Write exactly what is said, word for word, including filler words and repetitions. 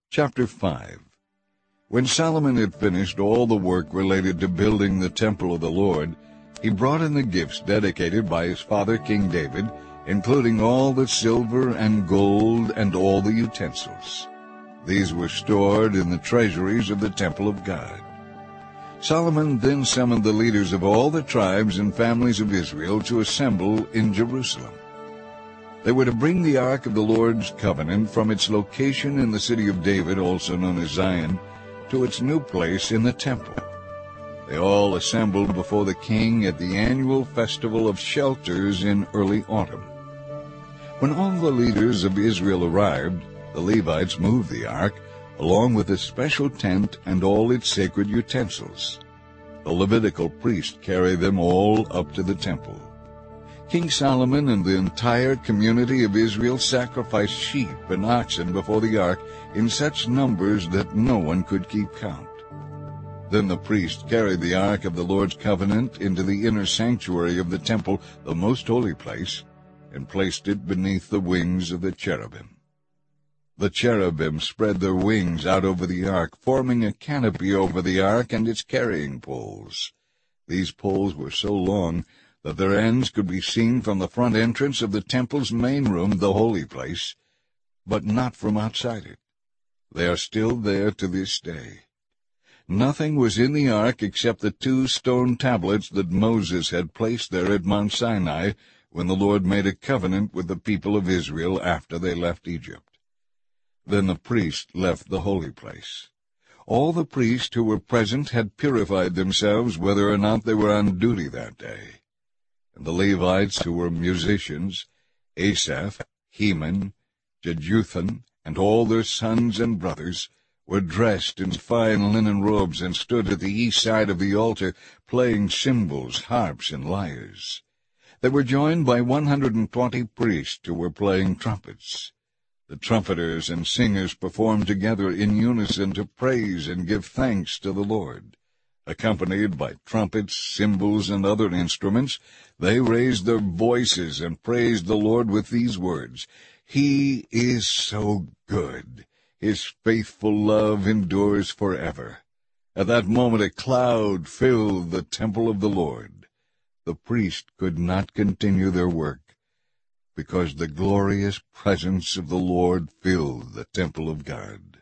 Chapter five. When Solomon had finished all the work related to building the temple of the Lord, he brought in the gifts dedicated by his father King David, including all the silver and gold and all the utensils. These were stored in the treasuries of the temple of God. Solomon then summoned the leaders of all the tribes and families of Israel to assemble in Jerusalem. They were to bring the Ark of the Lord's covenant from its location in the city of David, also known as Zion, to its new place in the temple. They all assembled before the king at the annual festival of shelters in early autumn. When all the leaders of Israel arrived, the Levites moved the ark, along with the special tent and all its sacred utensils. The Levitical priest carried them all up to the temple. King Solomon and the entire community of Israel sacrificed sheep and oxen before the ark in such numbers that no one could keep count. Then the priest carried the ark of the Lord's covenant into the inner sanctuary of the temple, the most holy place, and placed it beneath the wings of the cherubim. The cherubim spread their wings out over the ark, forming a canopy over the ark and its carrying poles. These poles were so long that their ends could be seen from the front entrance of the temple's main room, the holy place, but not from outside it. They are still there to this day. Nothing was in the ark except the two stone tablets that Moses had placed there at Mount Sinai when the Lord made a covenant with the people of Israel after they left Egypt. Then the priest left the holy place. All the priests who were present had purified themselves whether or not they were on duty that day. And the Levites, who were musicians, Asaph, Heman, Jeduthun, and all their sons and brothers, were dressed in fine linen robes and stood at the east side of the altar, playing cymbals, harps, and lyres. They were joined by one hundred and twenty priests who were playing trumpets. The trumpeters and singers performed together in unison to praise and give thanks to the Lord. Accompanied by trumpets, cymbals, and other instruments, they raised their voices and praised the Lord with these words, "He is so good. His faithful love endures forever." At that moment a cloud filled the temple of the Lord. The priest could not continue their work, because the glorious presence of the Lord filled the temple of God.